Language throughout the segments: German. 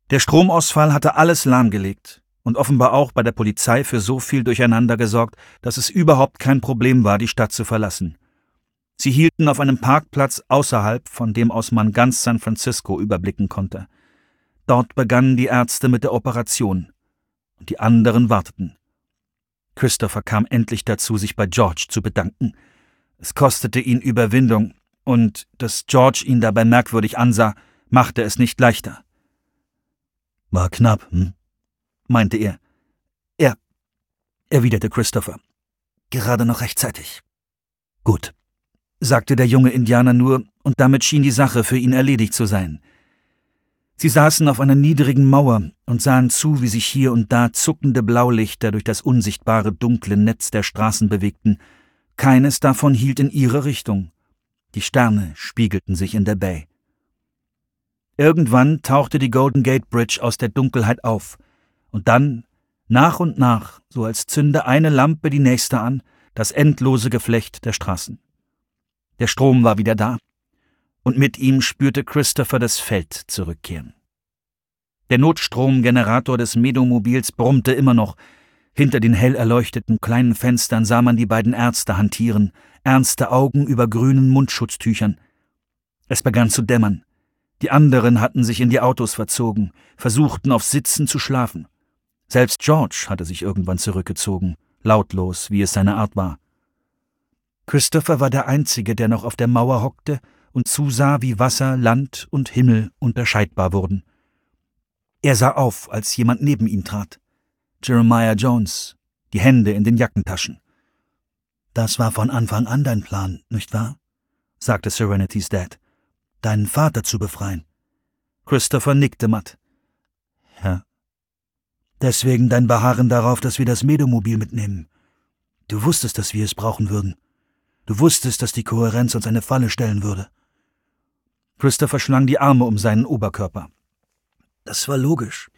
Der Stromausfall hatte alles lahmgelegt und offenbar auch bei der Polizei für so viel Durcheinander gesorgt, dass es überhaupt kein Problem war, die Stadt zu verlassen. Sie hielten auf einem Parkplatz außerhalb, von dem aus man ganz San Francisco überblicken konnte. Dort begannen die Ärzte mit der Operation und die anderen warteten. Christopher kam endlich dazu, sich bei George zu bedanken. Es kostete ihn Überwindung, und dass George ihn dabei merkwürdig ansah, machte es nicht leichter. »War knapp, meinte er. »Ja«, erwiderte Christopher. »Gerade noch rechtzeitig.« »Gut«, sagte der junge Indianer nur, und damit schien die Sache für ihn erledigt zu sein. Sie saßen auf einer niedrigen Mauer und sahen zu, wie sich hier und da zuckende Blaulichter durch das unsichtbare dunkle Netz der Straßen bewegten. Keines davon hielt in ihre Richtung. Die Sterne spiegelten sich in der Bay. Irgendwann tauchte die Golden Gate Bridge aus der Dunkelheit auf, und dann, nach und nach, so als zünde eine Lampe die nächste an, das endlose Geflecht der Straßen. Der Strom war wieder da, und mit ihm spürte Christopher das Feld zurückkehren. Der Notstromgenerator des Medomobils brummte immer noch. Hinter den hell erleuchteten kleinen Fenstern sah man die beiden Ärzte hantieren, ernste Augen über grünen Mundschutztüchern. Es begann zu dämmern. Die anderen hatten sich in die Autos verzogen, versuchten auf Sitzen zu schlafen. Selbst George hatte sich irgendwann zurückgezogen, lautlos, wie es seine Art war. Christopher war der Einzige, der noch auf der Mauer hockte und zusah, wie Wasser, Land und Himmel unterscheidbar wurden. Er sah auf, als jemand neben ihm trat. Jeremiah Jones, die Hände in den Jackentaschen. »Das war von Anfang an dein Plan, nicht wahr?« sagte Serenity's Dad. »Deinen Vater zu befreien.« Christopher nickte matt. »Ja.« »Deswegen dein Beharren darauf, dass wir das Medomobil mitnehmen. Du wusstest, dass wir es brauchen würden. Du wusstest, dass die Kohärenz uns eine Falle stellen würde.« Christopher schlang die Arme um seinen Oberkörper. »Das war logisch.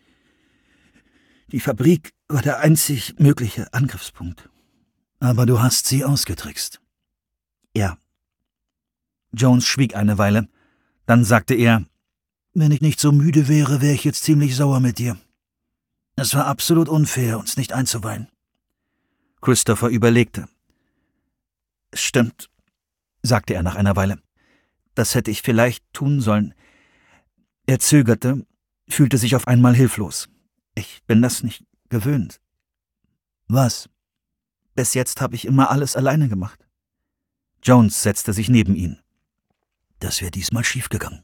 Die Fabrik war der einzig mögliche Angriffspunkt. Aber du hast sie ausgetrickst.« »Ja.« Jones schwieg eine Weile. Dann sagte er, »Wenn ich nicht so müde wäre, wäre ich jetzt ziemlich sauer mit dir. Es war absolut unfair, uns nicht einzuweihen.« Christopher überlegte. »Es stimmt«, sagte er nach einer Weile. »Das hätte ich vielleicht tun sollen.« Er zögerte, fühlte sich auf einmal hilflos. »Ich bin das nicht gewöhnt.« »Was?« »Bis jetzt habe ich immer alles alleine gemacht.« Jones setzte sich neben ihn. »Das wäre diesmal schiefgegangen.«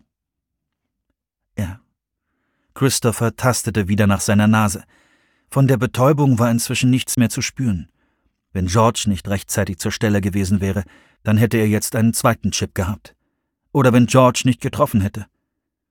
»Ja.« Christopher tastete wieder nach seiner Nase. Von der Betäubung war inzwischen nichts mehr zu spüren. Wenn George nicht rechtzeitig zur Stelle gewesen wäre, dann hätte er jetzt einen zweiten Chip gehabt. Oder wenn George nicht getroffen hätte.